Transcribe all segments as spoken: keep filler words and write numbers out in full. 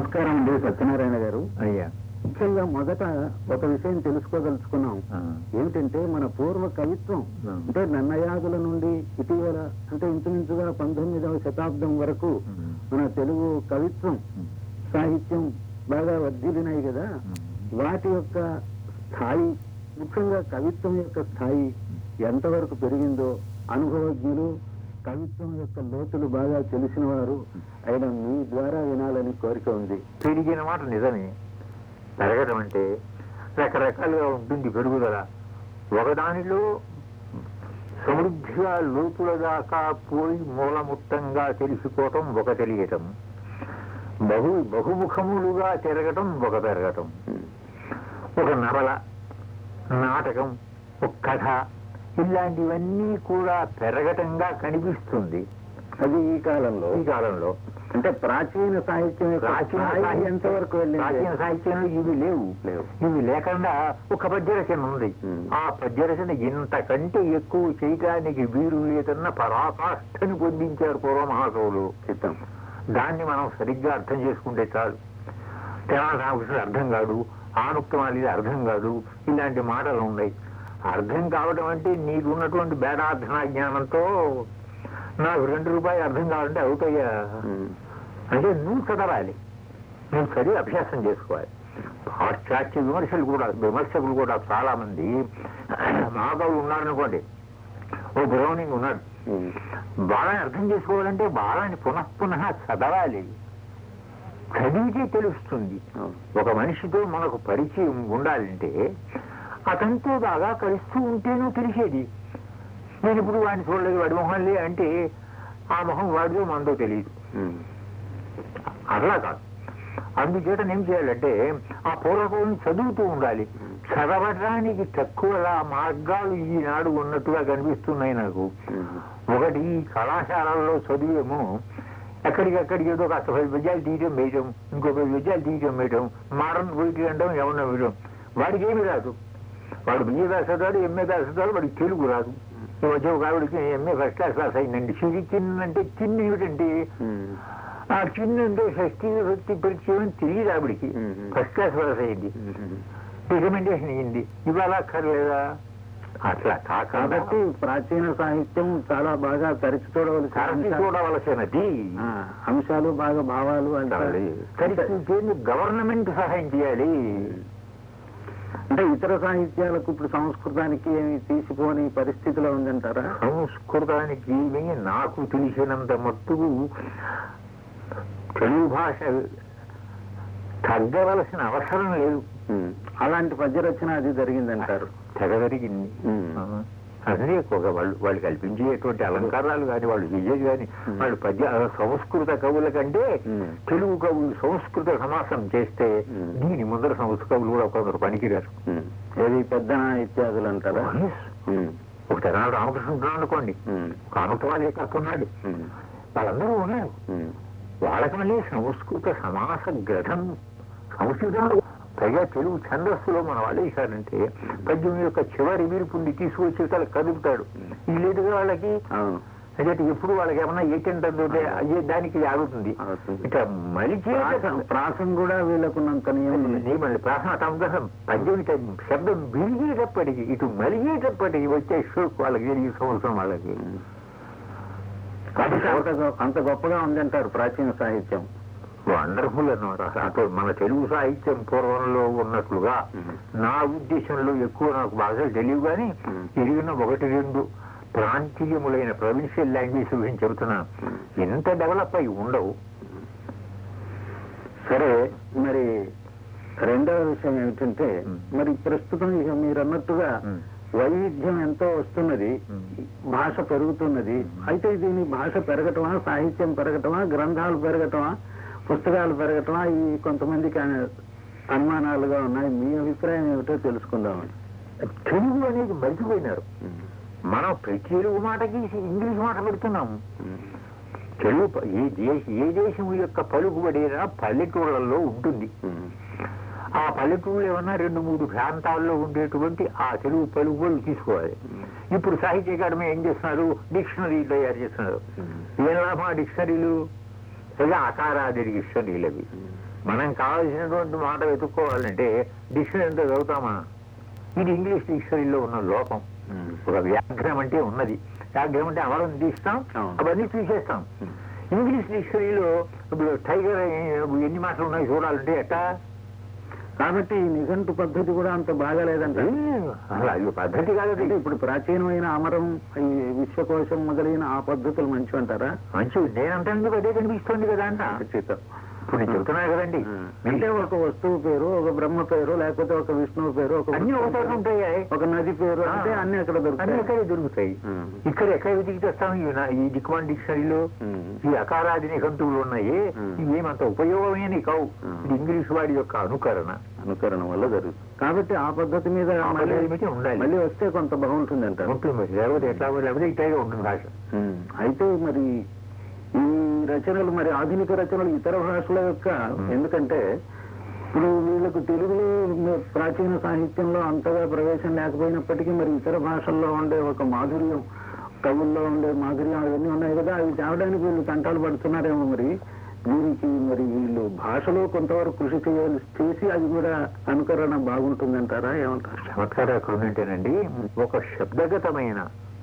నమస్కారం అండి సత్యనారాయణ గారు. అయ్యా, ముఖ్యంగా మొదట ఒక విషయం తెలుసుకోదలుచుకున్నాం. ఏమిటంటే మన పూర్వ కవిత్వం అంటే నన్నయాదుల నుండి ఇటీవల అంటే ఇంచుమించుగా పంతొమ్మిదవ శతాబ్దం వరకు మన తెలుగు కవిత్వం సాహిత్యం బాగా వర్ధిల్లినాయి కదా. వాటి యొక్క స్థాయి, ముఖ్యంగా కవిత్వం యొక్క స్థాయి ఎంతవరకు పెరిగిందో అనుభవజ్ఞులు, కవిత్వం యొక్క లోతులు బాగా తెలిసిన వారు ఆయన మీ ద్వారా వినాలని కోరిక ఉంది. పెరిగిన మాట నిజమే. పెరగడం అంటే రకరకాలుగా ఉంటుంది పెరుగుదల. ఒకదానిలో సమృద్ధిగా లోతుల దాకా పోయి మూలముత్తంగా తెలిసిపోవటం ఒక తెలియటం, బహు బహుముఖములుగా తిరగటం ఒక పెరగటం. ఒక నవల, నాటకం, ఒక కథ ఇలాంటివన్నీ కూడా పెరగటంగా కనిపిస్తుంది. అది ఈ కాలంలో ఈ కాలంలో అంటే ప్రాచీన సాహిత్యం ప్రాచీన ఎంతవరకు వెళ్ళింది? ప్రాచీన సాహిత్యంలో ఇవి లేవు లేవు ఇవి లేకుండా ఒక పద్యరచన ఉంది. ఆ పద్యరచన ఇంతకంటే ఎక్కువ చేయటానికి వీరు లేదన్న పరాకాష్ఠని పొందించారు పూర్వ మహాకవులు. చిత్తం. దాన్ని మనం సరిగ్గా అర్థం చేసుకుంటే చాలు. తెనాలి రామకృష్ణుడు అర్థం కాదు, ఆనుక్తమాలి అర్థం కాదు, ఇలాంటి మాటలు ఉన్నాయి. అర్థం కావడం అంటే నీకు ఉన్నటువంటి బేడార్థన జ్ఞానంతో నాకు రెండు రూపాయలు అర్థం కావాలంటే అవుతాయా అంటే నువ్వు చదవాలి, నువ్వు చదివి అభ్యాసం చేసుకోవాలి. పాశ్చాత్య విమర్శలు కూడా విమర్శకులు కూడా చాలా మంది మహాకవులు ఉన్నారనుకోండి, ఓ బ్రౌనింగ్ ఉన్నాడు, బాలాన్ని అర్థం చేసుకోవాలంటే బాలాన్ని పునః పునః చదవాలి, చదివితే తెలుస్తుంది. ఒక మనిషితో మనకు పరిచయం ఉండాలంటే అతనితో బాగా కలుస్తూ ఉంటేనూ తెలిసేది. నేను ఇప్పుడు వాడిని చూడలేదు, వాడి మొహంలే అంటే ఆ మొహం వాడిదో మనదో తెలియదు. అట్లా కాదు. అందుచేత ఏం చేయాలంటే ఆ పూర్వకం చదువుతూ ఉండాలి. చదవడానికి తక్కువ మార్గాలు ఈనాడు ఉన్నట్టుగా కనిపిస్తున్నాయి నాకు. ఒకటి కళాశాలల్లో చదివేమో ఎక్కడికెక్కడికి ఏదో కాస్త పది విద్యాలు తీయటం వేయటం, ఇంకో పది విద్యాలు తీయటం వేయటం, మారన్ పోయి అంటాం, ఎవరన్నా వేయడం. వాడికి ఏమి రాదు. వాడు బిఏ దాస్ చదవాలి, ఎంఏ దాస్ చదవాలి, వాడికి తెలుగు రాదు. ఈ మధ్య ఒక ఆవిడకి ఎంఏ ఫస్ట్ క్లాస్ పాస్ అయిందండి. చిన్ని చిన్న అంటే చిన్న ఏమిటంటే ఆ చిన్న అంటే షష్ఠి వృత్తి పరిచయం తెలియదు ఆవిడికి. ఫస్ట్ క్లాస్ పాస్ అయింది, రికమెండేషన్ అయ్యింది. ఇవాళ అక్కర్లేదా? అట్లా కాబట్టి ప్రాచీన సాహిత్యం చాలా బాగా తరచి చూడవలసి తరచి చూడవలసినది అంశాలు బాగా భావాలు అంటే గవర్నమెంట్ సహాయం చేయాలి. అంటే ఇతర సాహిత్యాలకు ఇప్పుడు సంస్కృతానికి ఏమి తీసిపోని పరిస్థితిలో ఉందంటారా? సంస్కృతానికి నాకు తెలిసినంత మట్టుకు తెలుగు భాష తగ్గవలసిన అవసరం లేదు. అలాంటి పద్యరచన అది జరిగిందంటారు? తెగ జరిగింది. అదే ఒక వాళ్ళు వాళ్ళు కల్పించేటువంటి అలంకారాలు కానీ, వాళ్ళు విజయ్ కానీ, వాళ్ళు పద్య సంస్కృత కవుల కంటే తెలుగు కవులు సంస్కృత సమాసం చేస్తే దీని ముందర సంస్కృత కవులు కూడా కొందరు పనికిరారు. ఏది పెద్దన ఇత్యాదులు అంటారా? ఒక తెనాలి రామకృష్ణుడు అనుకోండి, ఒక ఆనుక్తమాలి కాకున్నాడు, వాళ్ళందరూ ఉన్నారు. వాళ్ళకి మళ్ళీ సంస్కృత సమాస గ్రథం సంస్కృతంలో పైగా తెలుగు ఛందస్సులో మన వాళ్ళు వేశారంటే పద్యం యొక్క చివరి వీరుపుండి తీసుకొచ్చి తల కదుపుతాడు. ఇది లేదుగా వాళ్ళకి. అంటే ఎప్పుడు వాళ్ళకి ఏమన్నా ఏటంటే అయ్యే దానికి ఆగుతుంది. ఇట్లా మలిచే ప్రాసం కూడా వీళ్ళకున్నంత నియమం. ప్రాసం తమ పద్యం శబ్దం విరిగేటప్పటికి ఇటు మలిగేటప్పటికి వచ్చే షోక్ వాళ్ళకి ఈ సంవత్సరం వాళ్ళకి. కాబట్టి అంత గొప్పగా ఉందంటారు ప్రాచీన సాహిత్యం. వండర్ఫుల్ అన్నమాట. అప్పుడు మన తెలుగు సాహిత్యం పూర్వంలో ఉన్నట్లుగా నా ఉద్దేశంలో ఎక్కువ నాకు బాగా తెలియదు, కానీ తిరిగిన ఒకటి రెండు ప్రాంతీయములైన ప్రొవిన్షియల్ లాంగ్వేజ్ గురించి చెబుతున్నాను, ఎంత డెవలప్ అయి ఉండవు. సరే, మరి రెండవ విషయం ఏమిటంటే మరి ప్రస్తుతం ఇక మీరు అన్నట్టుగా వైవిధ్యం ఎంతో వస్తున్నది, భాష పెరుగుతున్నది. అయితే దీని భాష పెరగటమా, సాహిత్యం పెరగటమా, గ్రంథాలు పెరగటమా, పుస్తకాలు పెరగటమా, ఈ కొంతమందికి అనుమానాలుగా ఉన్నాయి. మీ అభిప్రాయం ఏమిటో తెలుసుకుందామని. తెలుగు అనేది మర్చిపోయినారు. మనం ప్రతి తెలుగు మాటకి ఇంగ్లీష్ మాట పెడుతున్నాము. తెలుగు ఏ దేశ ఏ దేశం యొక్క పలుకుబడేనా పల్లెటూళ్ళల్లో ఉంటుంది. ఆ పల్లెటూళ్ళు ఏమన్నా రెండు మూడు ప్రాంతాల్లో ఉండేటువంటి ఆ తెలుగు పలుకుబడులు తీసుకోవాలి. ఇప్పుడు సాహిత్య అకాడమీ ఏం చేస్తున్నారు? డిక్షనరీ తయారు చేస్తున్నారు. ఏ లాభం డిక్షనరీలు? లేదా అకారాది డిక్షనరీలు అవి మనం కావాల్సినటువంటి మాట వెతుక్కోవాలంటే డిక్షనరీతో చదువుతామా? ఇది ఇంగ్లీష్ డిక్షనరీలో ఉన్న లోపం. ఒక వ్యాఘ్రం అంటే ఉన్నది, వ్యాఘ్రం అంటే అవరం తీస్తాం, అవన్నీ తీసేస్తాం. ఇంగ్లీష్ డిక్షనరీలో ఇప్పుడు టైగర్ ఎన్ని మాటలు ఉన్నాయి చూడాలంటే ఎట్టా? కాబట్టి ఈ నిఘంటు పద్ధతి కూడా అంత బాగాలేదంటే అలా ఇది పద్ధతి కాదంటే ఇప్పుడు ప్రాచీనమైన అమరం ఈ విశ్వకోశం మొదలైన ఆ పద్ధతులు మంచివి అంటారా? మంచివి నేనంటే అదే కనిపిస్తుంది కదా అంట. ఇప్పుడు నేను చెబుతున్నా కదండి, అంటే ఒక వస్తువు పేరు, ఒక బ్రహ్మ పేరు, లేకపోతే ఒక విష్ణువు పేరు, ఒక అన్ని ఒకసారి ఉంటాయి, ఒక నది పేరు, అంటే అన్ని అక్కడ దొరుకుతాయి. అన్ని ఎక్కడే దొరుకుతాయి. ఇక్కడ ఎక్కడ వెతికి తెస్తాం? ఈ దిక్మాన్ డిక్షనరీలో ఈ అకారాది నిఘంటువులు ఉన్నాయి, ఇవేమంత ఉపయోగమైన కావు. ఇది ఇంగ్లీష్ వాడి యొక్క అనుకరణ అనుకరణ వల్ల జరుగుతుంది. కాబట్టి ఆ పద్ధతి మీద ఉండాలి. మళ్ళీ వస్తే కొంత బాగుంటుంది అంటారు. ఉంటుంది, లేకపోతే ఎట్లా లేకపోతే ఇట్లాగే ఉంటుంది భాష. అయితే మరి ఈ రచనలు మరి ఆధునిక రచనలు ఇతర భాషల యొక్క, ఎందుకంటే ఇప్పుడు వీళ్ళకు తెలుగులో ప్రాచీన సాహిత్యంలో అంతగా ప్రవేశం లేకపోయినప్పటికీ మరి ఇతర భాషల్లో ఉండే ఒక మాధుర్యం, కవుల్లో ఉండే మాధుర్యం అవన్నీ ఉన్నాయి కదా, అవి తేవడానికి వీళ్ళు తంటాలు పడుతున్నారేమో. మరి దీనికి మరి వీళ్ళు భాషలో కొంతవరకు కృషి చేయాలి, చేసి అది కూడా అనుకరణ బాగుంటుందంటారా? ఏమంటారు? చమత్కారం ఎక్కడ ఉందంటేనండి, ఒక శబ్దగతమైన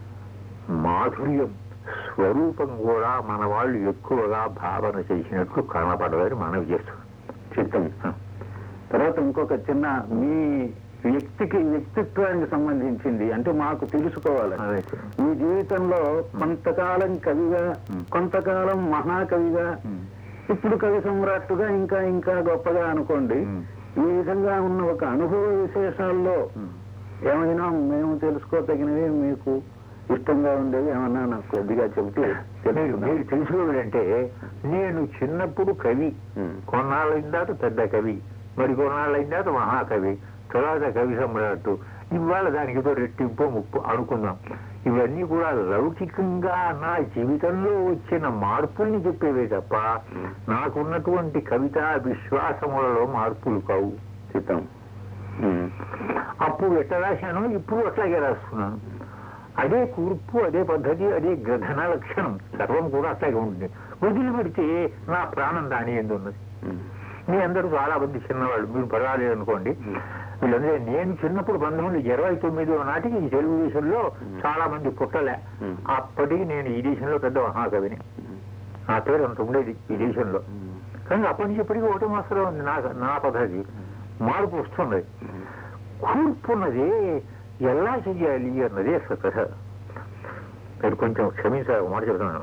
మాధుర్యం స్వరూపం కూడా మన వాళ్ళు ఎక్కువగా భావన చేసినట్లు కనపడదని మనవి చేస్తున్నాం. చిత్తం. తర్వాత ఇంకొక చిన్న, మీ వ్యక్తికి వ్యక్తిత్వానికి సంబంధించింది అంటే మాకు తెలుసుకోవాలి. మీ జీవితంలో కొంతకాలం కవిగా, కొంతకాలం మహాకవిగా, ఇప్పుడు కవి సమ్రాట్టుగా, ఇంకా ఇంకా గొప్పగా అనుకోండి, ఈ విధంగా ఉన్న ఒక అనుభవ విశేషాల్లో ఏమైనా మేము తెలుసుకోదగినవి, మీకు ఇష్టంగా ఉండేవి ఏమన్నా నాకు కొద్దిగా చెబితే. మీరు తెలుసుకోవాలంటే, నేను చిన్నప్పుడు కవి, కొన్నాళ్ళైన తర్వాత పెద్ద కవి, మరి కొన్నాళ్ళైన తర్వాత మహాకవి, తర్వాత కవి సమ్రాట్టు, ఇవాళ దానికి ఏదో రెట్టింపు ముప్పు అనుకుందాం. ఇవన్నీ కూడా లౌకికంగా నా జీవితంలో వచ్చిన మార్పుల్ని చెప్పేవే తప్ప నాకున్నటువంటి కవిత విశ్వాసములలో మార్పులు కావు. చిత్తం. అప్పుడు ఎట్లా రాశానో ఇప్పుడు అట్లాగే రాస్తున్నాను. అదే కూర్పు, అదే పద్ధతి, అదే గ్రథన లక్షణం, సర్వం కూడా అట్లాగే ఉంటుంది. వదిలిపెడితే నా ప్రాణం దాని ఎందు ఉన్నది. మీ అందరూ చాలా మంది చిన్నవాళ్ళు, మీరు పర్వాలేదు అనుకోండి. వీళ్ళందరూ నేను చిన్నప్పుడు పంతొమ్మిది వందల ఇరవై తొమ్మిదో నాటికి ఈ తెలుగుదేశంలో చాలా మంది పుట్టలే. అప్పటికి నేను ఈ దేశంలో పెద్ద మహాకవిని, నా పేరు అంత ఉండేది ఈ దేశంలో. కానీ అప్పటి నుంచి ఇప్పటికీ ఒకటి మాత్రం ఉంది నా నా పద్ధతి. మార్పు వస్తుంది. కూర్పున్నది ఎలా చెయ్యాలి అన్నది అసలు కథ. మీరు కొంచెం క్షమించాలి మాట చెప్తున్నాను.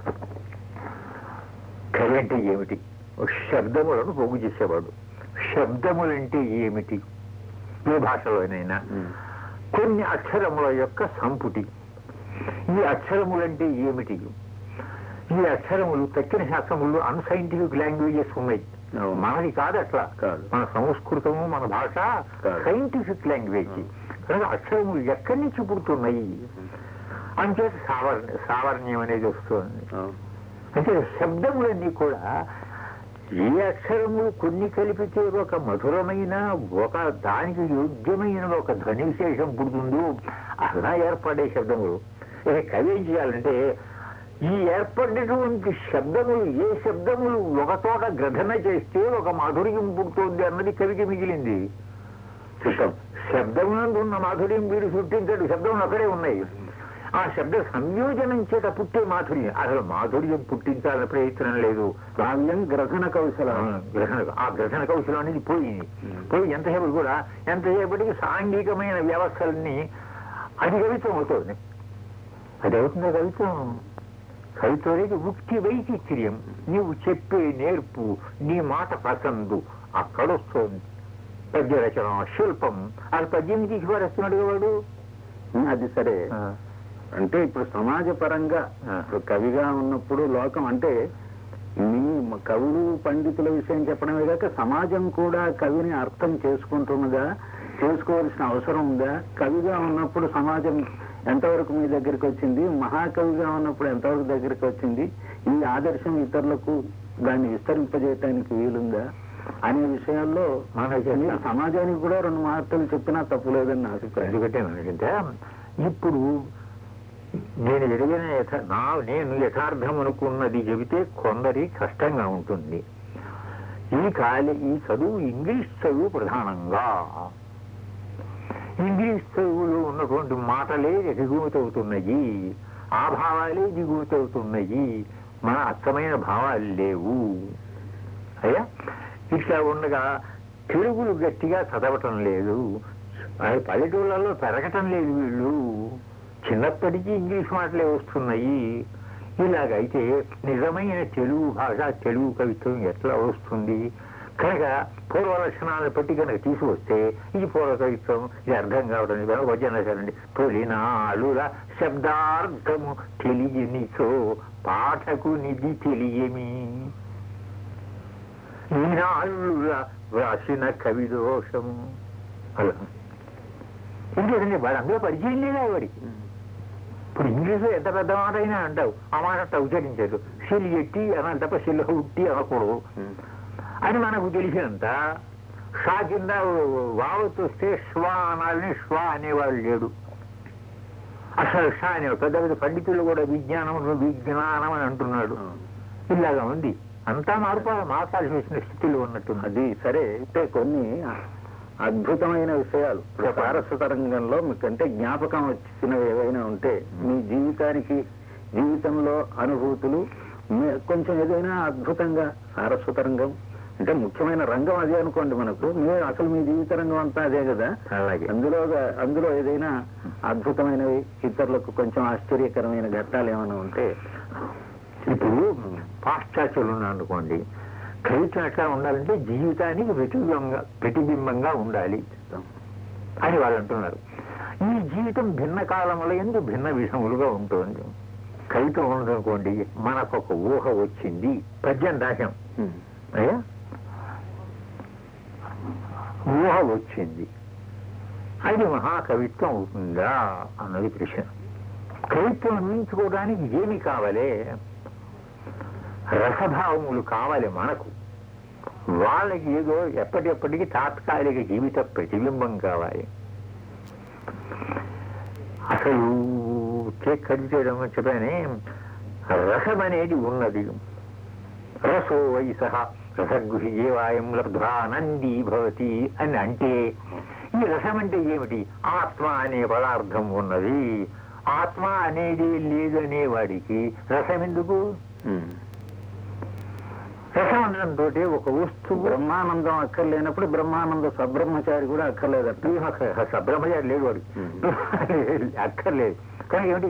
కవి అంటే ఏమిటి? శబ్దములను పోగు చేసేవాడు. శబ్దములంటే ఏమిటి? ఏ భాషలోనైనా కొన్ని అక్షరముల యొక్క సంపుటి. ఈ అక్షరములంటే ఏమిటి? ఈ అక్షరములు తక్కిన శాస్త్రములు అన్సైంటిఫిక్ లాంగ్వేజెస్ ఉన్నాయి, మనది కాదు. అట్లా మన సంస్కృతము, మన భాష సైంటిఫిక్ లాంగ్వేజ్. కనుక అక్షరములు ఎక్కడి నుంచి పుడుతున్నాయి అంటే సావర్ణ సావర్ణ్యం అనేది వస్తుంది. అంటే శబ్దములన్నీ కూడా ఏ అక్షరములు కొన్ని కలిపితే ఒక మధురమైన, ఒక దానికి యోగ్యమైన ఒక ధ్వని విశేషం పుడుతుందో అలా ఏర్పడే శబ్దములు. ఇక కవి ఏం చేయాలంటే ఈ ఏర్పడినటువంటి శబ్దములు, ఏ శబ్దములు ఒక చోట గ్రథన చేస్తే ఒక మాధుర్యం పుడుతుంది అన్నది కవికి మిగిలింది. శబ్దమునందు ఉన్న మాధుర్యం వీడు సృష్టించాడు, శబ్దములు అక్కడే ఉన్నాయి. ఆ శబ్ద సంయోజనం చేత పుట్టే మాధుర్యం, అసలు మాధుర్యం పుట్టించాలని ప్రయత్నం లేదు. కావ్యం గ్రహణ కౌశలం. గ్రహణ ఆ గ్రహణ కౌశలం అనేది పోయింది. పోయి ఎంతసేపు కూడా ఎంతసేపటికి సాంఘికమైన వ్యవస్థలన్నీ అది కవిత్వం అవుతుంది. అది అవుతుందో కవిత్వం. కవిత్వానికి ముఖ్య వైచిత్ర్యం నీవు చెప్పే నేర్పు, నీ మాట పసందు అక్కడొస్తుంది. పద్య రచన, శిల్పం, ఆ పద్యం తీసుకువస్తున్నాడు వాడు. అది సరే. అంటే ఇప్పుడు సమాజ పరంగా ఇప్పుడు కవిగా ఉన్నప్పుడు లోకం అంటే మీ కవులు పండితుల విషయం చెప్పడమే కాక సమాజం కూడా కవిని అర్థం చేసుకుంటున్నదా, చేసుకోవాల్సిన అవసరం ఉందా? కవిగా ఉన్నప్పుడు సమాజం ఎంతవరకు మీ దగ్గరికి వచ్చింది, మహాకవిగా ఉన్నప్పుడు ఎంతవరకు దగ్గరికి వచ్చింది, ఈ ఆదర్శం ఇతరులకు దాన్ని విస్తరింపజేయటానికి వీలుందా అనే విషయాల్లో మన సమాజానికి కూడా రెండు మాటలు చెప్పినా తప్పులేదని నా అభిప్రాయం. ఎందుకంటే ఇప్పుడు నేను ఎదిగిన యథ నా నేను యథార్థం అనుకున్నది చెబితే కొందరి కష్టంగా ఉంటుంది. ఈ కాలే ఈ చదువు ఇంగ్లీష్ చదువు ప్రధానంగా. ఇంగ్లీష్ చదువులో ఉన్నటువంటి మాటలే దిగుమతవుతున్నాయి, ఆ భావాలే దిగుమతవుతున్నాయి, మన అర్థమైన భావాలు లేవు. అయ్యా ఇట్లా ఉండగా తెలుగులు గట్టిగా చదవటం లేదు, అది పల్లెటూళ్ళలో పెరగటం లేదు. వీళ్ళు చిన్నప్పటికీ ఇంగ్లీష్ మాటలే వస్తున్నాయి. ఇలాగైతే నిజమైన తెలుగు భాష, తెలుగు కవిత్వం ఎట్లా వస్తుంది? కనుక పూర్వ లక్షణాలను బట్టి కనుక తీసుకొస్తే ఇది పూర్వ కవిత్వం, ఇది అర్థం కావడం కనుక వచన సరండి. తొలినాలుల శబ్దార్థము తెలియనిచో పాఠకు నిధి తెలియమి, ఈనాళ్ళుల వ్రాసిన కవి దోషము. అలా ఇంకేదండి వాడు అందులో పరిచయం లేదా వాడికి? ఇప్పుడు ఇంగ్లీషులో ఎంత పెద్ద మాట అయినా అంటావు, ఆ మాట అట్లా ఉచ్చరించారు. సిల్ ఎట్టి అనాలి తప్ప సిల్ ఉట్టి అనకూడదు అని మనకు తెలిసినంత. షా కింద వావత్ వస్తే శ్వా అనాలని శ్వా అనేవాడు లేడు. అసలు షా అనేవాడు. పెద్ద పెద్ద పండితులు కూడా విజ్ఞానం విజ్ఞానం అని అంటున్నాడు. ఇలాగా ఉంది. అంతా మార్పు మార్చాల్సి వచ్చిన స్థితిలో ఉన్నట్టుంది. అది సరే. అయితే కొన్ని అద్భుతమైన విషయాలు సారస్వత రంగంలో మీకంటే జ్ఞాపకం వచ్చినవి ఏవైనా ఉంటే, మీ జీవితానికి జీవితంలో అనుభూతులు కొంచెం ఏదైనా అద్భుతంగా, సారస్వత రంగం అంటే ముఖ్యమైన రంగం అదే అనుకోండి మనకు, మీరు అసలు మీ జీవిత రంగం అంతా అదే కదా. అందులో అందులో ఏదైనా అద్భుతమైనవి, ఇతరులకు కొంచెం ఆశ్చర్యకరమైన ఘట్టాలు ఏమైనా ఉంటే. ఇప్పుడు పాశ్చాత్యులు అనుకోండి, కవిత్వం ఎట్లా ఉండాలంటే జీవితానికి ప్రతిబింబంగా ప్రతిబింబంగా ఉండాలి అని వాళ్ళు అంటున్నారు. ఈ జీవితం భిన్న కాలముల యందు భిన్న విషములుగా ఉంటుంది. కవిత్వం ఉందనుకోండి, మనకు ఒక ఊహ వచ్చింది, పద్యం రాశాం, అయ్యా ఊహ వచ్చింది, అది మహాకవిత్వం అవుతుందా అన్నది ప్రశ్న. కవిత్వం అందించుకోవడానికి ఏమి కావాలి? రసభావములు కావాలి మనకు. వాళ్ళకి ఏదో ఎప్పటిప్పటికీ తాత్కాలిక జీవిత ప్రతిబింబం కావాలి. అసలు కవి చేయడం చెప్పానే, రసం అనేది ఉన్నది. రసో వయస రసగృహ్యేవాయం లబ్ధ్వానందీ భవతి అని అంటే, ఈ రసం అంటే ఏమిటి? ఆత్మ అనే పదార్థం ఉన్నది. ఆత్మ అనేది లేదనే వాడికి రసం ఎందుకు? రసం అనడంతో ఒక వస్తువు బ్రహ్మానందం అక్కర్లేనప్పుడు బ్రహ్మానంద సబ్రహ్మచారి కూడా అక్కర్లేదట. సబ్రహ్మచారి లేడు వాడికి, అక్కర్లేదు. కానీ ఏమిటి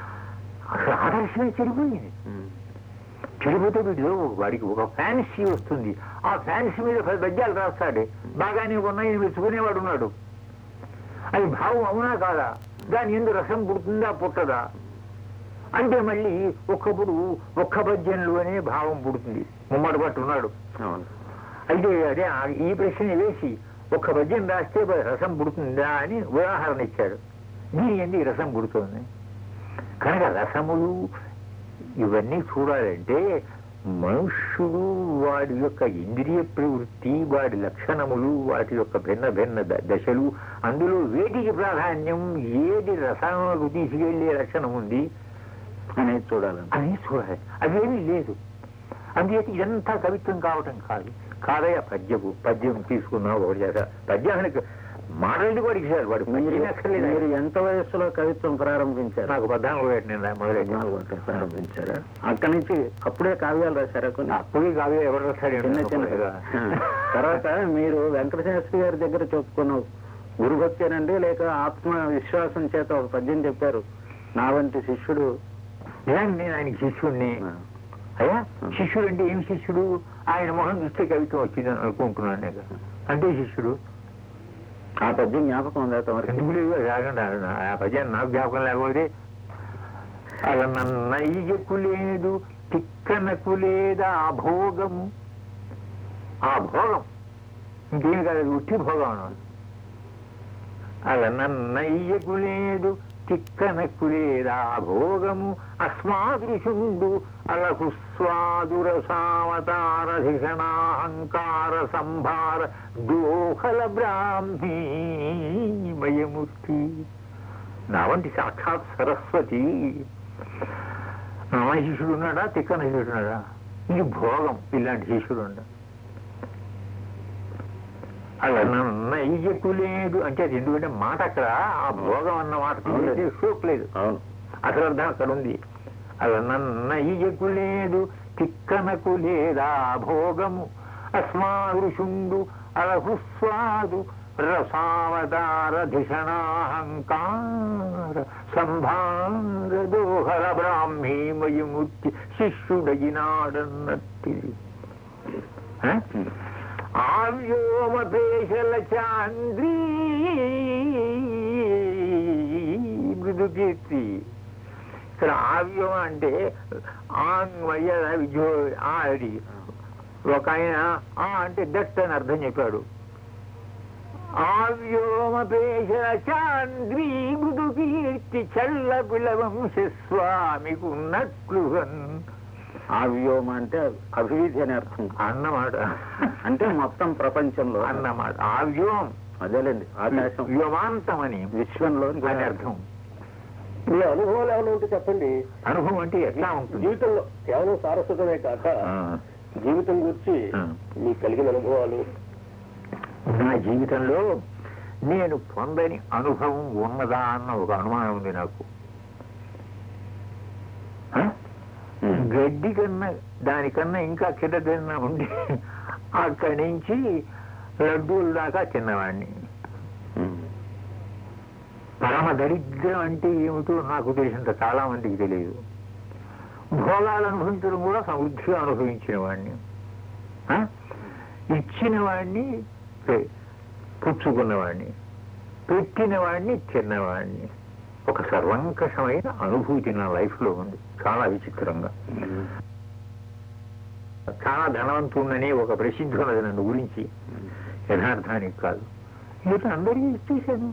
ఆదర్శమే చెడిపోయింది. చెడిపోతే వీడు వాడికి ఒక ఫ్యాన్సీ వస్తుంది. ఆ ఫ్యాన్సీ మీద పది పద్యాలు రాస్తాడు, బాగానే ఉన్నాయి మెచ్చుకునేవాడు ఉన్నాడు. అది భావం అవునా కాదా? దాని ఎందుకు రసం పుడుతుందా పుట్టదా అంటే మళ్ళీ ఒక్కప్పుడు ఒక్క పద్యంలో అనే భావం పుడుతుంది. ముమ్మడి పట్టు ఉన్నాడు. అయితే అదే ఈ ప్రశ్న వేసి ఒక్క పద్యం రాస్తే రసం పుడుతుందా అని ఉదాహరణ ఇచ్చాడు. దీని ఎందుకు రసం పుడుతుంది? కనుక రసములు ఇవన్నీ చూడాలంటే మనుష్యుడు వాడి యొక్క ఇంద్రియ ప్రవృత్తి, వాడి లక్షణములు, వాటి యొక్క భిన్న భిన్న దశలు, అందులో వేటికి ప్రాధాన్యం, ఏది రసాలకు తీసుకెళ్లే లక్షణం ఉంది అనేది చూడాలి అనేది చూడాలి. అదేమీ లేదు. అందుచేత ఇదంతా కవిత్వం కావటం కాదు. కాదయ్య పద్యము పద్యం తీసుకున్నావు ఒకటి చేత పద్యానికి మాటలు కూడా ఇచ్చారు. వాడు మీరు ఎంత వయస్సులో కవిత్వం ప్రారంభించారు? నాకు పద్నాలుగు ఏట నేను మొదలైన ప్రారంభించారా? అక్కడి నుంచి అప్పుడే కావ్యాలు రాశారా? కొన్ని అప్పుడే కావ్యాలు ఎవరు రాశారు? చిన్న చిన్నగా. తర్వాత మీరు వెంకటశాస్త్రి గారి దగ్గర చెప్పుకున్న గురుభక్తేనండి లేక ఆత్మ విశ్వాసం చేత ఒక పద్యం చెప్పారు, నా వంటి శిష్యుడు. నేను ఆయనకి శిష్యుడిని. అయ్యా శిష్యుడు అంటే ఏం శిష్యుడు? ఆయన మొహం చూస్తే కవిత్వం వచ్చింది అనుకుంటున్నాను నేను. అంటే శిష్యుడు. ఆ పద్యం జ్ఞాపకం ఉందా తమరికి? ఎందుకు లేదు? రాకుండా ఆ పద్యాన్ని నాకు జ్ఞాపకం లేకపోతే అలా నన్నయ్యకు లేదు, తిక్కనకు లేదా ఆ భోగము. ఆ భోగం ఇంకేమి కాదు, ఉట్టి భోగం అన్నమాట. అలా నన్నయ్యకు లేదు, తిక్కనకు లేదా భోగము, అస్మాదృశుండు అలకు స్వాదుర సావతారధిషణాహంకార సంభార దోహల బ్రాహ్మీ మయమూర్తి. నా వంటి సాక్షాత్ సరస్వతి నా శిష్యుడు ఉన్నాడా? తిక్కన శిష్యుడు ఉన్నాడా? ఇది భోగం. ఇలాంటి శిష్యుడు ఉండ అలా నన్నయ్యకు లేదు అంటే అది ఎందుకంటే మాట అక్కడ ఆ భోగం అన్న మాట షోక్ లేదు. అవును, అసలు అర్థం అక్కడ ఉంది. అలా నన్నయ్యకు లేదు తిక్కనకు లేదా భోగము అస్మారుషుండు అలహుస్వాదు రసావతార ధిషణాహంకార సంభార దోహర బ్రాహ్మీమయముక్తి శిష్యుడగినాడన్నట్టి ఆవ్యోమపేశల చాంద్రీ మృదుకీర్తి. ఇక్కడ ఆవ్యోమ అంటే ఆంగ్మయ విజో ఆడి ఒక ఆయన ఆ అంటే దట్ అని అర్థం చెప్పాడు. ఆవ్యోమపేశల చాంద్రీ మృదుకీర్తి చల్ల పిలవంశస్వామికున్నట్లు ఆవ్యోమ అంటే అభివృద్ధి అని అర్థం అన్నమాట. అంటే మొత్తం ప్రపంచంలో అన్నమాట. ఆవ్యోం అదేలేండి, ఆకాశం వ్యోమాంతం అని విశ్వంలో అని అర్థం. మీ అనుభవాలు ఏమైనా ఉంటే చెప్పండి. అనుభవం అంటే ఎట్లా ఉంటుంది? జీవితంలో కేవలం సారస్వతమే కాక జీవితం గురించి మీకు కలిగిన అనుభవాలు. నా జీవితంలో నేను పొందని అనుభవం ఉన్నదా అన్న ఒక అనుమానం ఉంది నాకు. గడ్డి కన్నా దానికన్నా ఇంకా కిందన్నా ఉండి అక్కడి నుంచి లడ్డూల దాకా తిన్నవాడిని. పరమ దరిద్రం అంటే ఏమిటో నాకు తెలిసినంత చాలా మందికి తెలియదు. భోగాలు అనుభవించడం కూడా సమృద్ధిగా అనుభవించిన వాడిని, ఇచ్చిన వాడిని పుచ్చుకున్నవాడిని, పెట్టిన వాడిని తిన్నవాడిని. ఒక సర్వంకషమైన అనుభూతి నా లైఫ్ లో ఉంది, చాలా విచిత్రంగా. చాలా ధనవంతుడని ఒక ప్రసిద్ధి ఉన్నది నన్ను గురించి, యథార్థానికి కాదు. ఇది అందరికీ ఇచ్చేసాను.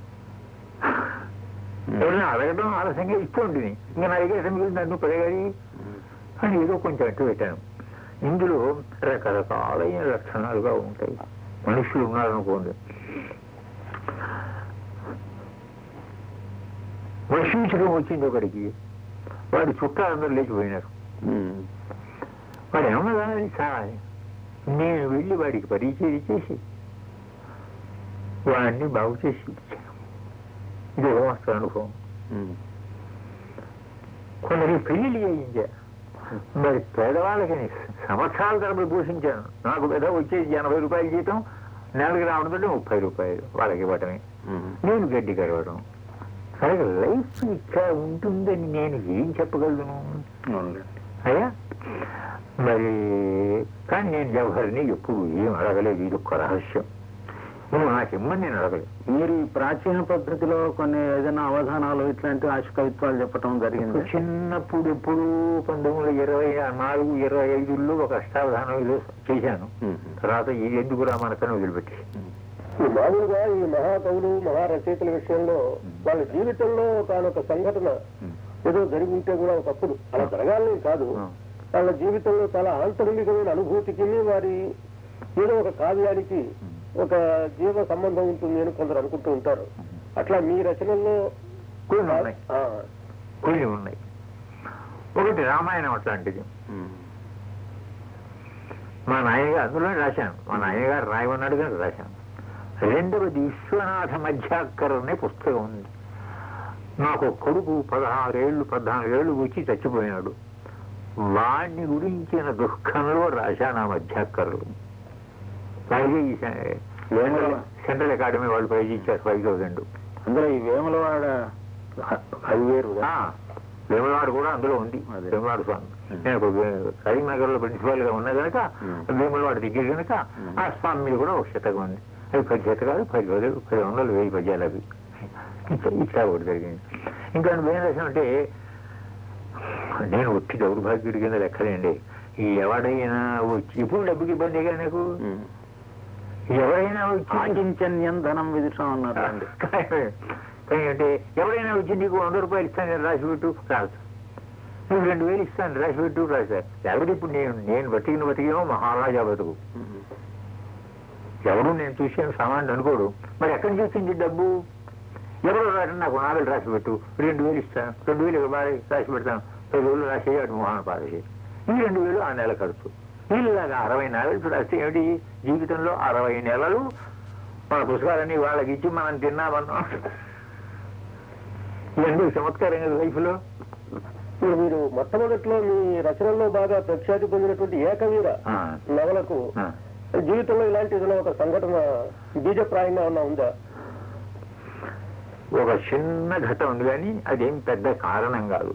ఎవరైనా అడగడం ఆలస్యంగా ఇస్తుంటుంది, ఇంకా నా దగ్గర మిగిలింది నన్ను పడగాలి అని ఏదో కొంచెం అట్టు పెట్టాను. ఇందులో రకరకాలైన లక్షణాలుగా ఉంటాయి. మనుషులు ఉన్నారనుకోండి, వర్షించడం వచ్చింది ఒకడికి, వాడి చుట్టాలందరూ లేచిపోయినారు. వాడు ఏమన్నా చాలా నేను వెళ్ళి వాడికి పరిచయం చేసి వాడిని బాగు చేసి ఇచ్చాను. ఇది మస్తు అనుభవం. కొందరికి పెళ్లి చేయించా, మరి పేదవాళ్ళకి సంవత్సరాల తరబడి పోషించాను. నాకు పెద్ద వచ్చేసి ఎనభై రూపాయలు జీతం, నెలకి రావడంతో ముప్పై రూపాయలు వాళ్ళకి ఇవ్వటమే, నేను గడ్డి కరవడం. సరే లైఫ్ ఇట్లా ఉంటుందని నేను ఏం చెప్పగలను అయ్యా? మరి కానీ నేను ఎవరిని ఎప్పుడు ఏం అడగలేదు. ఇది ఒక్క రహస్యం. నువ్వు నాకు ఇమ్మని నేను అడగలేదు. మీరు ఈ ప్రాచీన పద్ధతిలో కొన్ని ఏదైనా అవధానాలు ఇట్లాంటి ఆశ కవిత్వాలు చెప్పడం జరిగింది. చిన్నప్పుడు ఎప్పుడు పంతొమ్మిది వందల ఇరవై నాలుగు ఇరవై ఐదులో ఒక అష్టావధానం చేశాను. తర్వాత ఇది ఎందుకు రామనకని వదిలిపెట్టి ఈ మామూలుగా ఈ మహాకవులు మహారచయితల విషయంలో వాళ్ళ జీవితంలో తానొక సంఘటన ఏదో జరిగి ఉంటే కూడా ఒకప్పుడు అలా జరగాలని కాదు, వాళ్ళ జీవితంలో చాలా ఆంతరికమైన అనుభూతికి వారి ఏదో ఒక కావ్యానికి ఒక జీవ సంబంధం ఉంటుంది అని కొందరు అనుకుంటూ ఉంటారు. అట్లా మీ రచనల్లో కొన్ని ఉన్నాయి. కొన్ని ఉన్నాయి. ఒకటి రామాయణం అట్లాంటిది. మా నాయనగారు అందులో రాశాను, మా నాయనగారు రాయమన్నాడు కానీ రాశాను. రెండవది విశ్వనాథ మధ్యాక్కర్ అనే పుస్తకం ఉంది. నాకు కొడుకు పదహారేళ్లు పద్నాలుగేళ్లు వచ్చి చచ్చిపోయినాడు. వాడిని గురించిన దుఃఖంలో రాశాను ఆ మధ్యాక్కర్లు. అలాగే ఈ సెంట్రల్ అకాడమీ వాళ్ళు ప్రైజ్ ఇచ్చారు ఫైవ్ థౌసండ్. అందులో ఈ వేములవాడ అది వేరు, వేములవాడ కూడా అందులో ఉంది. వేములవాడ స్వామి నేను ఇప్పుడు కరీంనగర్ లో ప్రిన్సిపాల్ గా ఉన్నా కనుక వేములవాడ దగ్గర కనుక ఆ స్వామి మీద కూడా ఒక శతకం ఉంది. అవి పది శతకాలు, పది వేలు, పది వందలు, వెయ్యి పద్యాలు అవి ఇట్లా ఒకటి జరిగింది. ఇంకా ఏం రాశానంటే నేను వచ్చి దౌర్భాగ్యుడి కింద లెక్కలేండి. ఎవడైనా వచ్చి ఇప్పుడు డబ్బుకి ఇబ్బందిగా నాకు ఎవరైనా వచ్చి ఆకించన్యం ధనం విదుషం అన్నారు అండి. కానీ అంటే ఎవరైనా వచ్చి నీకు వంద రూపాయలు ఇస్తాను రాసి పెట్టు రాదు, నువ్వు రెండు వేలు ఇస్తాను రాసి పెట్టు రాశారు. లేకపోతే ఇప్పుడు నేను నేను బతికిన బతికేమో మహారాజా బతుకు. ఎవరు నేను చూసాను సామాన్యుడు అనుకోడు. మరి ఎక్కడి నుంచి వచ్చింది డబ్బు? ఎవరో రాడు నాకు నాలుగు రాసి పెట్టు, రెండు వేలు ఇస్తాను, రెండు వేలు బాగా రాసి పెడతాను, పది రోజులు రాసి అటు మొహాన పారేసి ఈ రెండు వేలు ఆ నెల ఖర్చు. ఇలాగా అరవై నెలలు రాస్తే ఏమిటి జీవితంలో అరవై నెలలు మన పుస్తకాలన్నీ వాళ్ళకి ఇచ్చి మనం తిన్నామన్నాం. ఎందుకు చమత్కారం కదా లైఫ్లో. ఇప్పుడు మీరు మొట్టమొదట్లో మీ రచనల్లో బాగా ప్రఖ్యాతి పొందినటువంటి ఏకవీర నవలకు జీవితంలో ఇలాంటి ఏదైనా ఒక సంఘటన బీజప్రాయంగా ఉన్నా ఉందా? ఒక చిన్న ఘటన ఉంది, కానీ అదేం పెద్ద కారణం కాదు.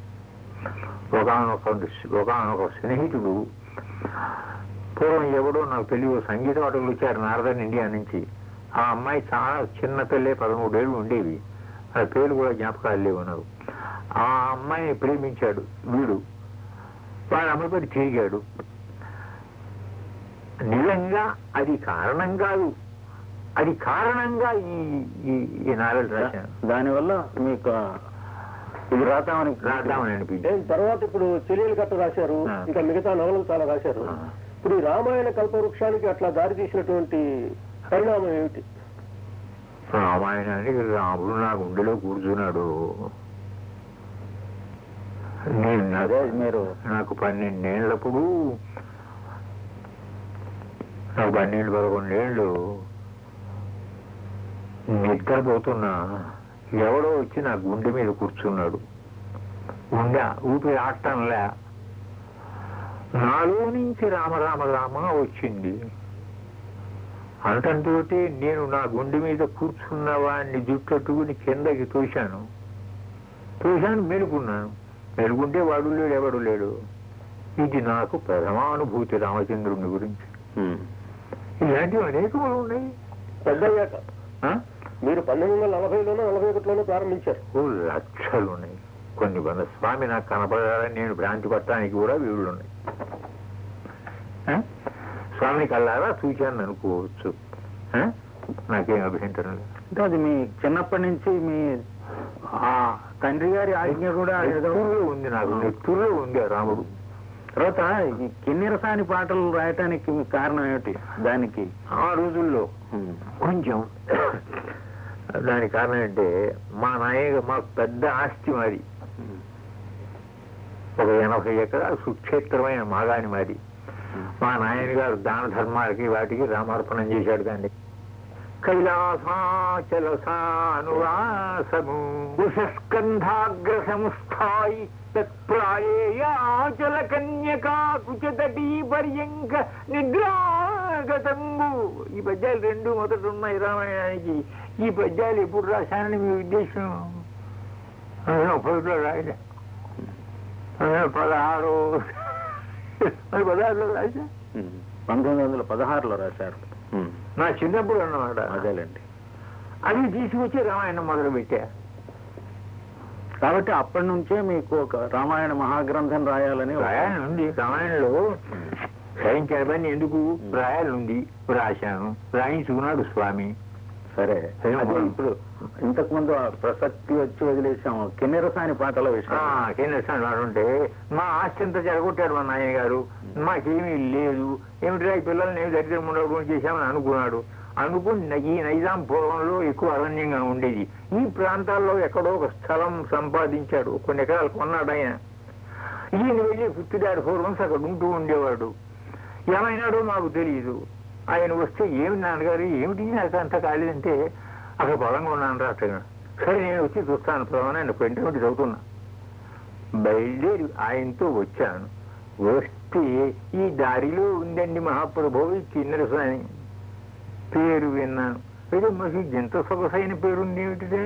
ఒకనొక ఒకనొక స్నేహితుడు, పూర్వం ఎవడో నాకు తెలియదు, సంగీత వాటలు వచ్చారు నార్దర్న్ ఇండియా నుంచి. ఆ అమ్మాయి చాలా చిన్న పిల్లే, పదమూడేళ్ళు ఉండేవి. ఆ పేరు కూడా జ్ఞాపకాలు లేవు నాకు. ఆ అమ్మాయిని ప్రేమించాడు వీడు. వాడు అమ్మపడి తిరిగాడు. నిజంగా అది కారణం కాదు, అది కారణంగా ఈ ఈ నావెల్ రాశాను. దానివల్ల మీకు ఇది రాద్దామని రాద్దామని అనిపించింది. తర్వాత ఇప్పుడు చెల్లెలు కట్ట రాశారు, ఇంకా మిగతా నవలలు చాలా రాశారు. ఇప్పుడు ఈ రామాయణ కల్పవృక్షానికి అట్లా దారి తీసినటువంటి పరిణామం ఏమిటి? రామాయణానికి రాముడు నా గుండెలో కూర్చున్నాడు. నేను అదే మీరు నాకు పన్నెండేళ్ళప్పుడు, నాకు పన్నెండు పదకొండేళ్ళు నిద్రపోతున్నా ఎవడో వచ్చి నా గుండె మీద కూర్చున్నాడు. గుండె ఊపిరి ఆడటంలే. నాలో నుంచి రామరామ రామ వచ్చింది. అంతంతో నేను నా గుండె మీద కూర్చున్న వాడిని జుట్టట్టుకుని కిందకి తోశాను. తోశాను, మెలుకున్నాను. మెలుకుంటే వాడు లేడు, ఎవడు లేడు. ఇది నాకు ప్రథమానుభూతి రామచంద్రుని గురించి. ఇలాంటివి అనేకములు ఉన్నాయి. పెద్దయ్యాక మీరు పంతొమ్మిది వందల నలభైలోనో నలభై ఒకటిలోనో ప్రారంభించారు. ఓ లక్షలు ఉన్నాయి. కొన్ని వంద స్వామి నాకు కనపడాలని నేను భ్రాంతి పట్టడానికి కూడా వీళ్ళు ఉన్నాయి. స్వామి కల్లారా చూశాను అనుకోవచ్చు. నాకేం అభ్యంతరం లేదు. అంటే అది మీ చిన్నప్పటి నుంచి మీ ఆ తండ్రి గారి ఆజ్ఞ కూడా ఉంది, నాకు నెత్తుల్లో ఉంది ఆ రాముడు. తర్వాత ఈ కిన్నెరసాని పాటలు రాయటానికి కారణం ఏమిటి? దానికి ఆ రోజుల్లో కొంచెం దానికి కారణం అంటే మా నాయన మాకు పెద్ద ఆస్తి మాది, ఒక ఎనభై ఎకరాలు సుక్షేత్రమైన మాగాని మాది. మా నాయన గారు దాన ధర్మాలకి వాటికి రామార్పణం చేశాడు. దాన్ని కైలాసాచల సానువాసము ఉషస్కంధాగ్ర సంస్థాయి తత్ప్రాయేయాచల కన్యకా కుచతటీ పర్యంక నిద్రాగతంబు. ఈ పద్యాలు రెండు మొదట ఉన్నాయి రామాయణానికి. ఈ పద్యాలు ఎప్పుడు రాశానని మీ ఉద్దేశం? ఒకటిలో రాయలే, పదహారు పదహారులో రాశా. పంతొమ్మిది వందల పదహారులో రాశారు. నా చిన్నప్పుడు అన్నమాట. అదేలేండి. అది తీసుకొచ్చి రామాయణం మొదలు పెట్టా. కాబట్టి అప్పటి నుంచే మీకు ఒక రామాయణ మహాగ్రంథం రాయాలని రాయాలని ఉంది. రామాయణంలో రాయించిన పని ఎందుకు రాయాలంది, రాశాను. రాయించుకున్నాడు స్వామి. సరే, ఇప్పుడు ఇంతకు ముందు ప్రసక్తి వచ్చి వదిలేసాము కిన్నెరసాని పాటల విషయం. కిన్నెరసాని పాట ఉంటే మా ఆస్తి అంతా జరగొట్టాడు మా నాయన గారు. మాకేమీ లేదు, ఏమిటి పిల్లల్ని ఏమి దరిద్రం ఉండడం చేశామని అనుకున్నాడు. అనుకుని ఈ నైజాం పూర్వంలో ఎక్కువ అరణ్యంగా ఉండేది. ఈ ప్రాంతాల్లో ఎక్కడో ఒక స్థలం సంపాదించాడు, కొన్ని ఎకరాలు కొన్నాడు ఆయన. ఈయన వెళ్ళి పుట్టిదాడు ఫోర్ మంత్స్ అక్కడ ఉంటూ ఉండేవాడు. ఏమైనాడో మాకు తెలియదు. ఆయన వస్తే ఏమి నాన్నగారు ఏమిటి నాకు అంత కాలేదంటే అక్కడ పొలంగా ఉన్నాను రా అక్కడ. సరే నేను వచ్చి చూస్తాను ప్రధాన ఆయన పెంటి చదువుతున్నా. బయలుదేరి ఆయనతో వచ్చాను. వస్తే ఈ దారిలో ఉందండి మహాప్రభు కిన్నెరసాని పేరు విన్నాను. అయితే మాకు ఎంత సొగసైన పేరుంది ఏమిటిదే.